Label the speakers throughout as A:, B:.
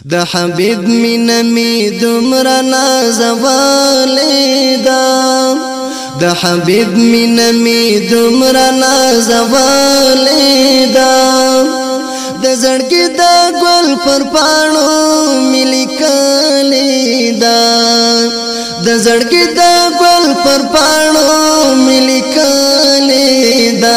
A: د حبیب مینا می دومره نازولې ده د حبیب مینا می دومره نازولې ده د زړګي د ګل پر پاڼو می لیکلې ده د زړګي د ګل پر پاڼو می لیکلې ده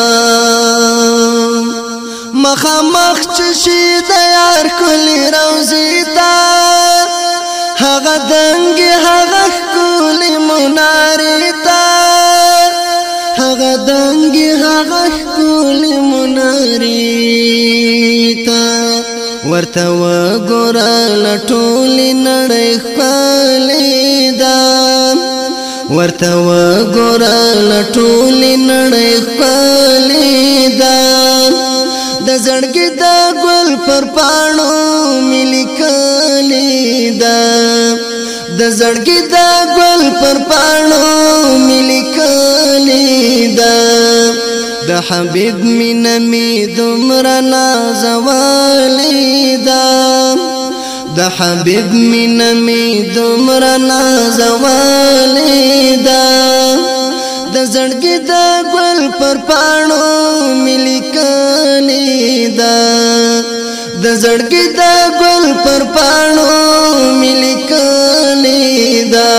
A: مخامخ چشي د یار کلی روزي تا هغه دنګي هغه کلی مناري تا هغه دنګي هغه کلی مناري تا ورته وګور لټول نړۍ خپلې دا ورته وګور لټول نړۍ خپلې دا د زړګي د ګل پر پاڼو می لیکلې ده د زړګي د ګل پر پاڼو می لیکلې ده د حبیب مینا می دومره نازولې ده د حبیب مینا می دومره نازولې ده د زړګي د ګل پر پاڼو می لیکلې ده د زړګي د ګل پر پاڼو می لیکلې ده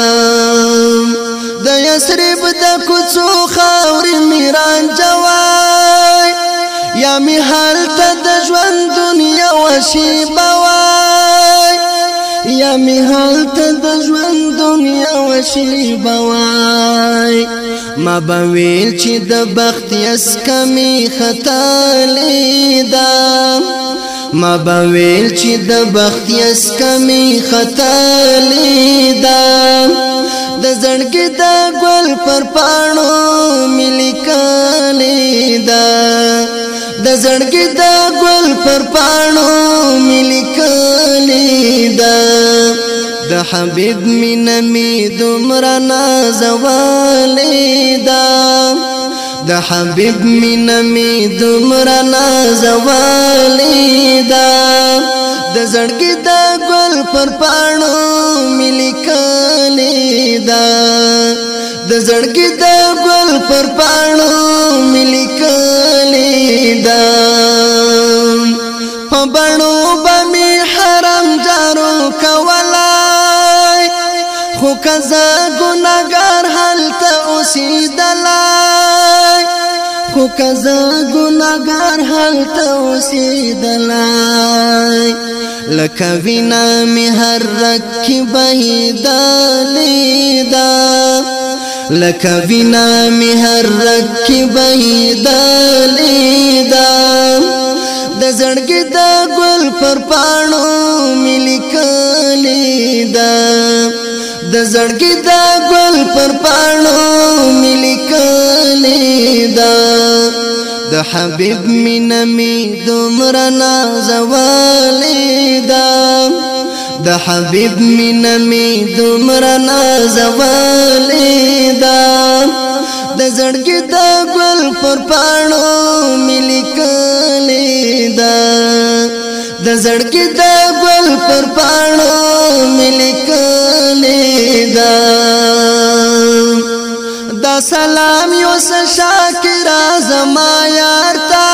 A: د یثرب د کوڅو خاورې میران جوای یا می حالت د ژوند دنیا وشي بوای یا می حالت د ژوند دنیا وشي بوای ما بویل چې د بخت یس کمی خطا لیدا ما بویل چې د بخت یس کمی خطا لیدا د زړګي د ګل پر پاڼو می لیکلې ده د زړګي د ګل پر پاڼو می لیکلې ده د حبیب مینا می دومره نازولې ده د حبیب مینا می دومره نازولې ده د زړګي د ګل پر پاڼو می لیکلې ده د زړګي د ګل پر پاڼو می لیکلې ده په بڼو به می حرم جارو کولای خو کزا ګناګار هلته اوسېدلای خو کزا ګناګار هلته اوسېدلای لکه وینا می هر رکی بهیدلې ده لکه وینا می هر رکی بهیدلې ده د زړګي د ګل پر پاڼو می لیکلې ده د زړګي د ګل پر پاڼو می لیکلې ده د حبیب مینا می دومره نازولې ده د حبیب مینا می دومره نازولې ده د زړګي د ګل پر پاڼو می لیکلې ده د زړګي د ګل پر پاڼو می لیکلې ده دا سلام یو شاکر زما یار تا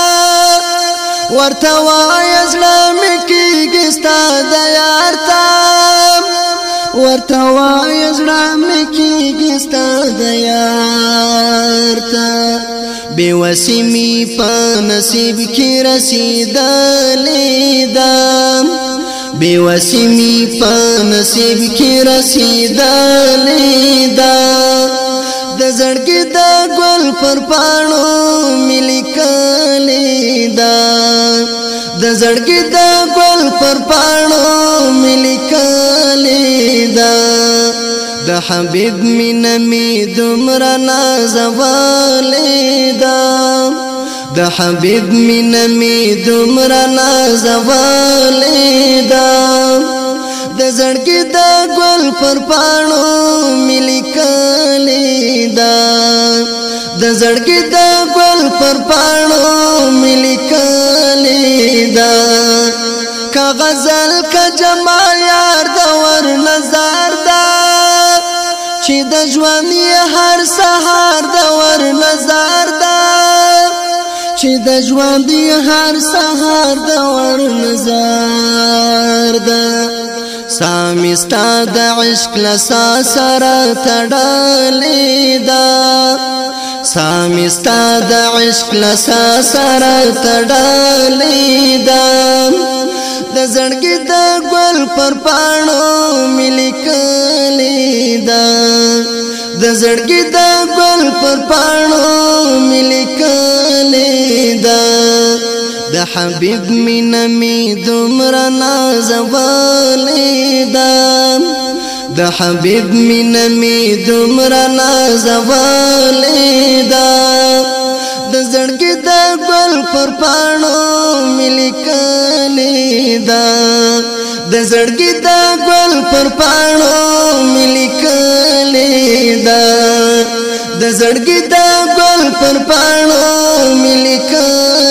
A: ورته وای زړه مې کېږي ستا د یار تا ورته وای زړه مې کېږي ستا د یار تا بے وسی می په نصیب کې رسیدلې ده بے وسی می په نصیب کې رسیدلې ده د زړګي د ګل پر پاڼو می لیکلې ده د زړګي د ګل پر پاڼو می لیکلې ده د حبیب مینا می دومره نازولې ده د حبیب مینا می دومره نازولې ده د زړګي د ګل پر پاڼو می لیکلې ده د زړګي د ګل پر پاڼو می لیکلې ده کا غزل کا جمال یار د ور نظر دا چې د ژوند هر سهار د ور نظر دا چې د ژوند هر سهار د ور نظر دا سامستا د عشق لسا سره تړلې دا سامستا د عشق لسا سره تړلې دا د زړګي د ګل پر پاڼو ملکلې دا د زړګي د ګل پر پاڼو ملکلې دا د حبيب مینه می دومره نازولې دا د حبيب مینه می دومره نازولې دا د زړګي د ګل پر پاڼو ملکلې دا د زړګي د ګل پر پاڼو ملکلې دا د زړګي د ګل پر پاڼو ملکلې